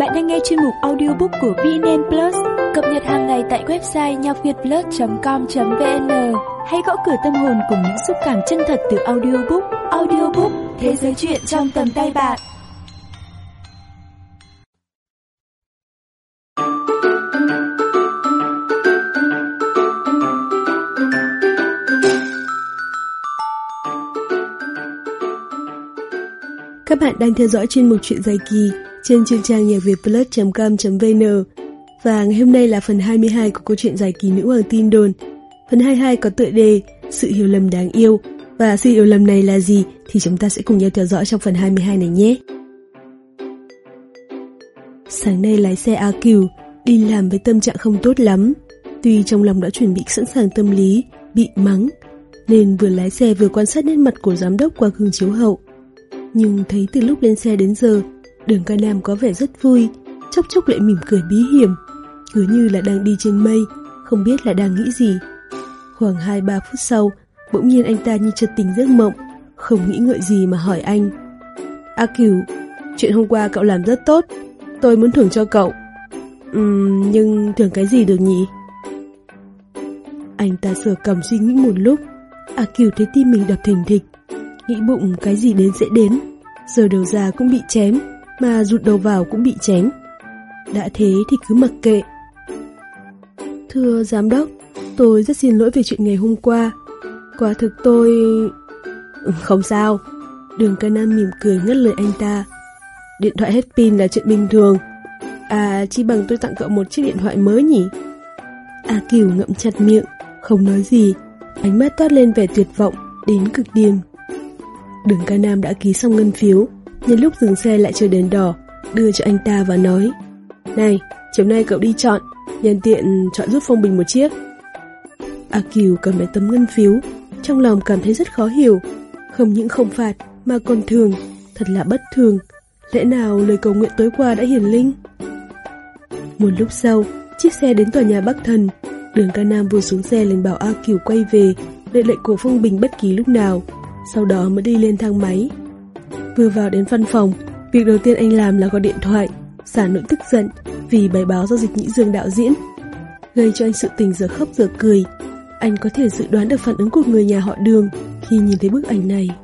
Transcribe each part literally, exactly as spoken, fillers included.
Bạn đang nghe chuyên mục audiobook của vê en en Plus, cập nhật hàng ngày tại website nhoc việt plus chấm com chấm vn. Hãy gõ cửa tâm hồn cùng những xúc cảm chân thật từ audiobook. Audiobook, thế giới chuyện trong tầm tay bạn. Các bạn đang theo dõi chuyên mục truyện dài kỳ trên chương trang nhạc việt plus chấm com chấm vn. Và ngày hôm nay là phần hai mươi hai của câu chuyện dài kỳ Nữ Hoàng Tin Đồn. Phần hai mươi hai có tựa đề Sự hiểu lầm đáng yêu. Và sự hiểu lầm này là gì thì chúng ta sẽ cùng nhau theo dõi trong phần hai mươi hai này nhé. Sáng nay lái xe A Cửu đi làm với tâm trạng không tốt lắm. Tuy trong lòng đã chuẩn bị sẵn sàng tâm lý bị mắng, nên vừa lái xe vừa quan sát nét mặt của giám đốc qua gương chiếu hậu. Nhưng thấy từ lúc lên xe đến giờ, Đường Ca Nam có vẻ rất vui, chốc chốc lại mỉm cười bí hiểm, cứ như là đang đi trên mây, không biết là đang nghĩ gì. Khoảng hai ba phút sau, bỗng nhiên anh ta như chợt tỉnh giấc mộng, không nghĩ ngợi gì mà hỏi anh: A Cửu, chuyện hôm qua cậu làm rất tốt, tôi muốn thưởng cho cậu. Ừm, nhưng thưởng cái gì được nhỉ? Anh ta sờ cằm suy nghĩ một lúc. A Cửu thấy tim mình đập thình thịch, nghĩ bụng cái gì đến sẽ đến, giờ đầu ra cũng bị chém, mà rụt đầu vào cũng bị chém. Đã thế thì cứ mặc kệ. Thưa giám đốc, tôi rất xin lỗi về chuyện ngày hôm qua. Quả thực tôi... Không sao. Đường Ca Nam mỉm cười ngắt lời anh ta. Điện thoại hết pin là chuyện bình thường. À, chi bằng tôi tặng cậu một chiếc điện thoại mới nhỉ? A Cửu ngậm chặt miệng, không nói gì, ánh mắt toát lên vẻ tuyệt vọng đến cực điểm. Đường Ca Nam đã ký xong ngân phiếu, nhân lúc dừng xe lại chờ đèn đỏ, đưa cho anh ta và nói: Này, chiều nay cậu đi chọn, nhân tiện chọn giúp Phong Bình một chiếc. A Cửu cầm lấy tấm ngân phiếu, trong lòng cảm thấy rất khó hiểu. Không những không phạt mà còn thường, thật là bất thường. Lẽ nào lời cầu nguyện tối qua đã hiển linh? Một lúc sau, chiếc xe đến tòa nhà Bắc Thần. Đường Ca Nam vừa xuống xe liền bảo A Cửu quay về, đợi lệnh của Phong Bình bất kỳ lúc nào, sau đó mới đi lên thang máy. Vừa vào đến văn phòng, việc đầu tiên anh làm là gọi điện thoại, xả nỗi tức giận vì bài báo do Dịch Nhĩ Dương đạo diễn, gây cho anh sự tình giờ khóc giờ cười. Anh có thể dự đoán được phản ứng của người nhà họ Đường khi nhìn thấy bức ảnh này.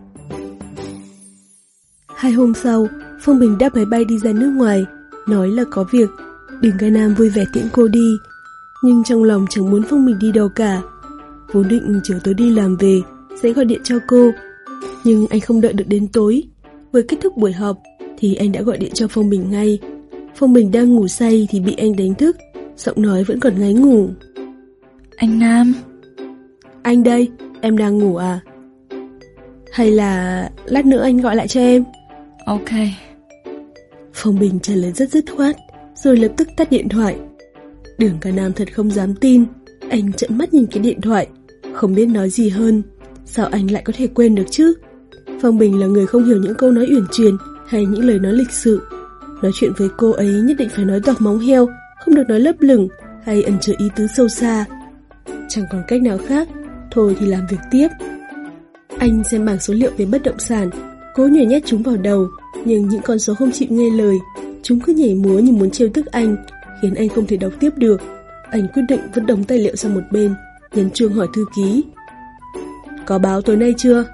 Hai hôm sau, Phong Bình đáp máy bay đi ra nước ngoài, nói là có việc. Đường Ca Nam vui vẻ tiễn cô đi, nhưng trong lòng chẳng muốn Phong Bình đi đâu cả. Vốn định chiều tối đi làm về sẽ gọi điện cho cô, nhưng anh không đợi được đến tối. Vừa kết thúc buổi họp thì anh đã gọi điện cho Phong Bình ngay. Phong Bình đang ngủ say thì bị anh đánh thức, giọng nói vẫn còn ngáy ngủ. Anh Nam. Anh đây, em đang ngủ à? Hay là lát nữa anh gọi lại cho em? Ok. Phong Bình trả lời rất dứt khoát, rồi lập tức tắt điện thoại. Đường Ca Nam thật không dám tin. Anh trợn mắt nhìn cái điện thoại, không biết nói gì hơn. Sao anh lại có thể quên được chứ? Phong Bình là người không hiểu những câu nói uyển chuyển hay những lời nói lịch sự. Nói chuyện với cô ấy nhất định phải nói toạc móng heo, không được nói lấp lửng hay ẩn chứa ý tứ sâu xa. Chẳng còn cách nào khác, thôi thì làm việc tiếp. Anh xem bảng số liệu về bất động sản, cố nhồi nhét chúng vào đầu, nhưng những con số không chịu nghe lời. Chúng cứ nhảy múa như muốn trêu tức anh, khiến anh không thể đọc tiếp được. Anh quyết định vứt đống tài liệu sang một bên, nhấn chuông hỏi thư ký: Có báo tối nay chưa?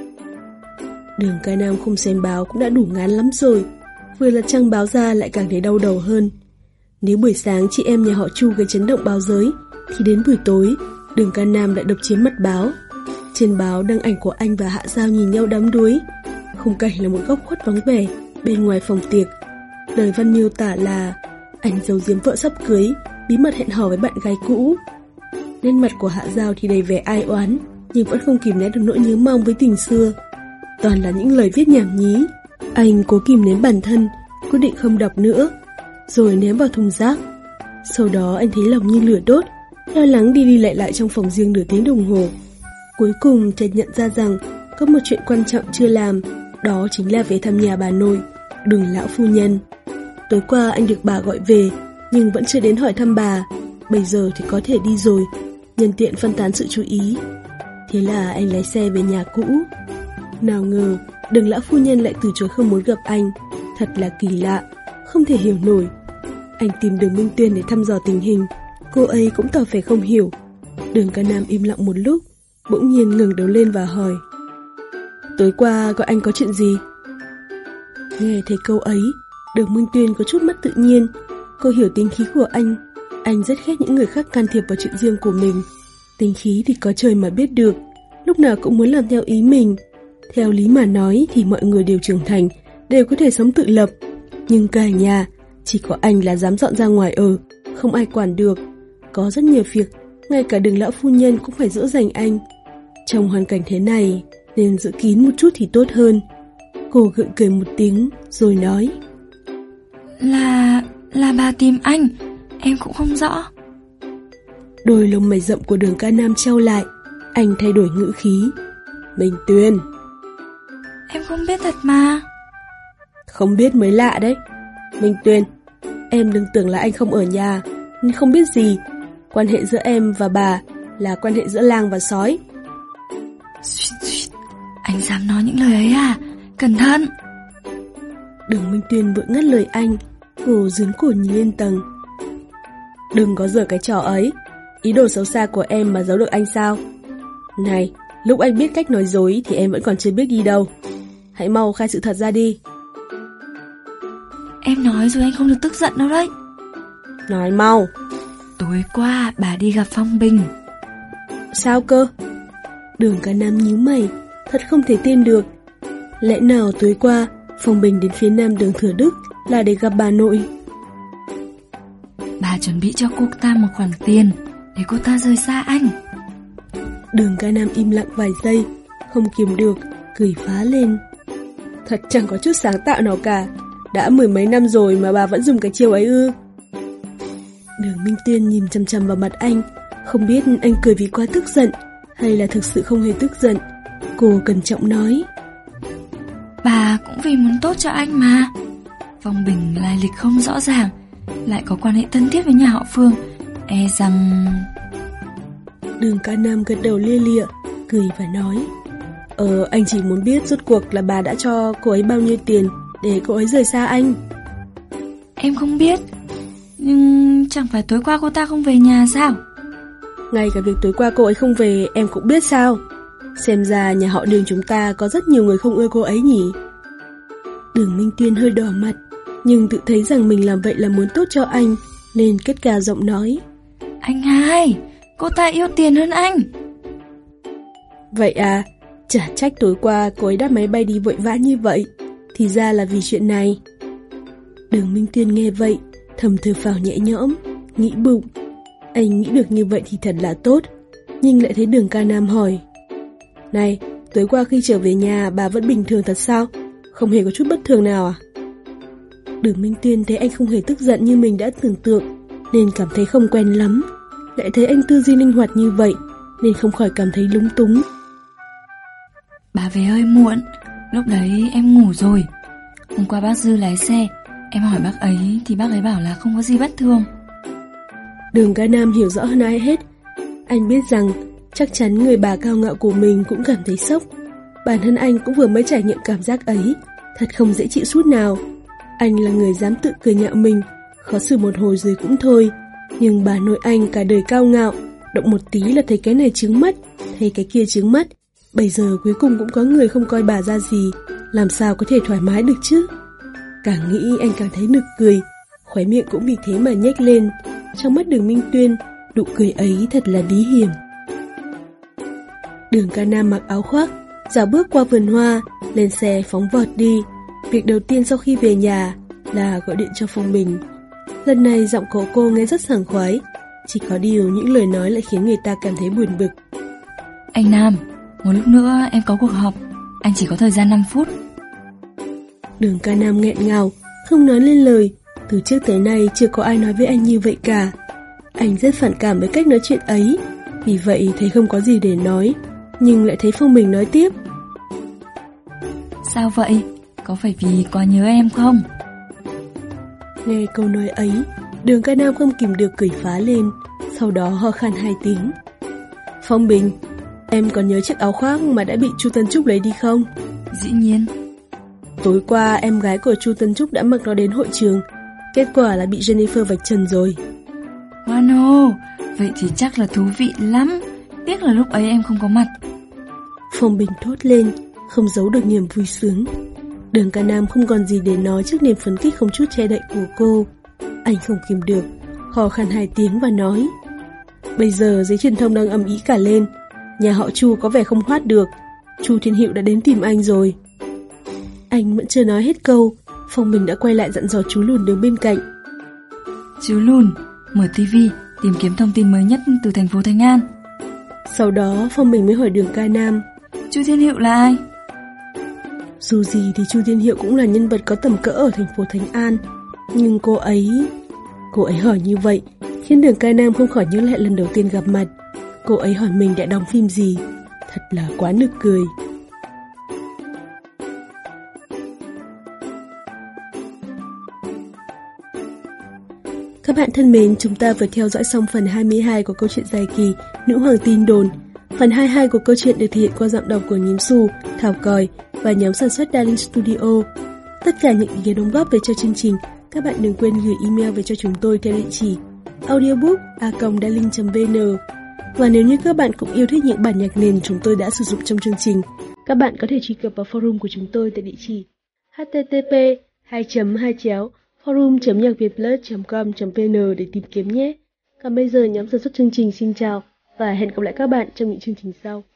Đường Ca Nam không xem báo cũng đã đủ ngán lắm rồi, vừa lật trang báo ra lại càng thấy đau đầu hơn. Nếu buổi sáng chị em nhà họ Chu gây chấn động báo giới, thì đến buổi tối Đường Ca Nam lại độc chiếm mặt báo. Trên báo đăng ảnh của anh và Hạ Giao nhìn nhau đắm đuối. Khung cảnh là một góc khuất vắng vẻ bên ngoài phòng tiệc. Lời văn miêu tả là anh giấu giếm vợ sắp cưới, bí mật hẹn hò với bạn gái cũ. Nên mặt của Hạ Giao thì đầy vẻ ai oán, nhưng vẫn không kìm nén được nỗi nhớ mong với tình xưa. Toàn là những lời viết nhảm nhí. Anh cố kìm nén bản thân, quyết định không đọc nữa, rồi ném vào thùng rác. Sau đó anh thấy lòng như lửa đốt, lo lắng đi đi lại lại trong phòng riêng nửa tiếng đồng hồ. Cuối cùng chợt nhận ra rằng có một chuyện quan trọng chưa làm, đó chính là về thăm nhà bà nội, Đường lão phu nhân. Tối qua anh được bà gọi về, nhưng vẫn chưa đến hỏi thăm bà. Bây giờ thì có thể đi rồi, nhân tiện phân tán sự chú ý. Thế là anh lái xe về nhà cũ. Nào ngờ Đường lão phu nhân lại từ chối không muốn gặp anh. Thật là kỳ lạ, không thể hiểu nổi Anh tìm Đường Minh Tuyên để thăm dò tình hình. Cô ấy cũng tỏ vẻ không hiểu. Đường Ca Nam im lặng một lúc, bỗng nhiên ngẩng đầu lên và hỏi: tối qua gọi anh có chuyện gì? Nghe thấy câu ấy, Đường Minh Tuyên có chút mất tự nhiên. Cô hiểu tính khí của anh. Anh rất ghét những người khác can thiệp vào chuyện riêng của mình. Tính khí thì có trời mà biết được, lúc nào cũng muốn làm theo ý mình. Theo lý mà nói thì mọi người đều trưởng thành, đều có thể sống tự lập. Nhưng cả nhà, chỉ có anh là dám dọn ra ngoài ở, không ai quản được. Có rất nhiều việc, ngay cả Đường lão phu nhân cũng phải dỗ dành anh. Trong hoàn cảnh thế này, nên giữ kín một chút thì tốt hơn. Cô gượng cười một tiếng rồi nói: Là... là bà tìm anh, em cũng không rõ. Đôi lông mày rậm của Đường Ca Nam trao lại. Anh thay đổi ngữ khí: Minh Tuyên. Em không biết thật mà. Không biết mới lạ đấy. Minh Tuyên, em đừng tưởng là anh không ở nhà nên không biết gì. Quan hệ giữa em và bà là quan hệ giữa lang và sói. Xuyệt, xuyệt. Anh dám nói những lời ấy à? Cẩn thận. Đường Minh Tuyên vội ngắt lời anh. Cô giương cổ nhìn lên tầng. Đừng có giở cái trò ấy. Ý đồ xấu xa của em mà giấu được anh sao? Này, lúc anh biết cách nói dối thì em vẫn còn chưa biết đi đâu. Hãy mau khai sự thật ra đi. Em nói rồi, anh không được tức giận đâu đấy. Nói mau. Tối qua bà đi gặp Phong Bình. Sao cơ? Đường Ca Nam nhíu mày, thật không thể tin được. Lẽ nào tối qua Phong Bình đến phía nam đường Thừa Đức là để gặp bà nội? Bà chuẩn bị cho cô ta một khoản tiền để cô ta rời xa anh. Đường Ca Nam im lặng vài giây, không kiềm được, cười phá lên. Thật chẳng có chút sáng tạo nào cả. Đã mười mấy năm rồi mà bà vẫn dùng cái chiêu ấy ư? Đường Minh Tuyên nhìn chằm chằm vào mặt anh, không biết anh cười vì quá tức giận hay là thực sự không hề tức giận. Cô cẩn trọng nói: Bà cũng vì muốn tốt cho anh mà. Phong Bình lai lịch không rõ ràng, lại có quan hệ thân thiết với nhà họ Phương, e rằng... Đường Ca Nam gật đầu lia lịa, cười và nói: Ờ, anh chỉ muốn biết rốt cuộc là bà đã cho cô ấy bao nhiêu tiền để cô ấy rời xa anh. Em không biết. Nhưng chẳng phải tối qua cô ta không về nhà sao? Ngay cả việc tối qua cô ấy không về em cũng biết sao? Xem ra nhà họ Đường chúng ta có rất nhiều người không ưa cô ấy nhỉ? Đường Minh Tuyên hơi đỏ mặt, nhưng tự thấy rằng mình làm vậy là muốn tốt cho anh, nên cất cao giọng nói: Anh hai, cô ta yêu tiền hơn anh. Vậy à, chả trách tối qua cô ấy đáp máy bay đi vội vã như vậy. Thì ra là vì chuyện này. Đường Minh Tuyên nghe vậy, thầm thở phào nhẹ nhõm, nghĩ bụng: anh nghĩ được như vậy thì thật là tốt. Nhưng lại thấy Đường Ca Nam hỏi: Này, tối qua khi trở về nhà bà vẫn bình thường thật sao? Không hề có chút bất thường nào à? Đường Minh Tuyên thấy anh không hề tức giận như mình đã tưởng tượng, nên cảm thấy không quen lắm. Lại thấy anh tư duy linh hoạt như vậy, nên không khỏi cảm thấy lúng túng. Bà về hơi muộn, lúc đấy em ngủ rồi. Hôm qua bác Dư lái xe, em hỏi bác ấy thì bác ấy bảo là không có gì bất thường. Đường Ca Nam hiểu rõ hơn ai hết. Anh biết rằng chắc chắn người bà cao ngạo của mình cũng cảm thấy sốc. Bản thân anh cũng vừa mới trải nghiệm cảm giác ấy, thật không dễ chịu chút nào. Anh là người dám tự cười nhạo mình, khó xử một hồi rồi cũng thôi. Nhưng bà nội anh cả đời cao ngạo, động một tí là thấy cái này trướng mắt, thấy cái kia trướng mắt. Bây giờ cuối cùng cũng có người không coi bà ra gì, làm sao có thể thoải mái được chứ? Càng nghĩ anh càng thấy nực cười, khóe miệng cũng vì thế mà nhếch lên. Trong mắt Đường Minh Tuyên, nụ cười ấy thật là bí hiểm. Đường Ca Nam mặc áo khoác, dạo bước qua vườn hoa, lên xe phóng vọt đi. Việc đầu tiên sau khi về nhà là gọi điện cho Phong Bình. Lần này giọng của cô nghe rất sảng khoái, chỉ có điều những lời nói lại khiến người ta cảm thấy buồn bực. Anh Nam, một lúc nữa em có cuộc họp, anh chỉ có thời gian năm phút. Đường Ca Nam nghẹn ngào, không nói lên lời. Từ trước tới nay chưa có ai nói với anh như vậy cả. Anh rất phản cảm với cách nói chuyện ấy, vì vậy thấy không có gì để nói. Nhưng lại thấy Phong Bình nói tiếp: Sao vậy? Có phải vì quá nhớ em không? Nghe câu nói ấy, Đường Ca Nam không kìm được cười phá lên, sau đó ho khan hai tiếng. Phong Bình, em còn nhớ chiếc áo khoác mà đã bị Chu Tân Trúc lấy đi không? Dĩ nhiên. Tối qua em gái của Chu Tân Trúc đã mặc nó đến hội trường. Kết quả là bị Jennifer vạch trần rồi. Wano, vậy thì chắc là thú vị lắm. Tiếc là lúc ấy em không có mặt. Phong Bình thốt lên, không giấu được niềm vui sướng. Đường Ca Nam không còn gì để nói trước niềm phấn khích không chút che đậy của cô. Anh không kìm được, khò khăn hai tiếng và nói: Bây giờ giấy truyền thông đang ầm ĩ cả lên. Nhà họ Chu có vẻ không thoát được. Chu Thiên Hiệu đã đến tìm anh rồi. Anh vẫn chưa nói hết câu, Phong Bình đã quay lại dặn dò chú Lùn đứng bên cạnh: Chú Lùn, mở tivi, tìm kiếm thông tin mới nhất từ thành phố Thánh An. Sau đó Phong Bình mới hỏi Đường Ca Nam: Chu Thiên Hiệu là ai? Dù gì thì Chu Thiên Hiệu cũng là nhân vật có tầm cỡ ở thành phố Thánh An. Nhưng cô ấy... Cô ấy hỏi như vậy khiến Đường Ca Nam không khỏi nhớ lại lần đầu tiên gặp mặt. Cô ấy hỏi mình đã đóng phim gì. Thật là quá nực cười. Các bạn thân mến, chúng ta vừa theo dõi xong phần hai mươi hai của câu chuyện dài kỳ Nữ Hoàng Tin Đồn. Phần hai mươi hai của câu chuyện được thể hiện qua giọng đọc của Nhím Xù, Thảo Còi và nhóm sản xuất Darling Studio. Tất cả những ý kiến đóng góp về cho chương trình, các bạn đừng quên gửi email về cho chúng tôi theo địa chỉ audiobook a còng darling chấm vn. Và nếu như các bạn cũng yêu thích những bản nhạc nền chúng tôi đã sử dụng trong chương trình, các bạn có thể truy cập vào forum của chúng tôi tại địa chỉ h t t p hai chấm hai chéo forum chấm nhạc việt plus chấm com chấm vn để tìm kiếm nhé. Còn bây giờ nhóm sản xuất chương trình xin chào và hẹn gặp lại các bạn trong những chương trình sau.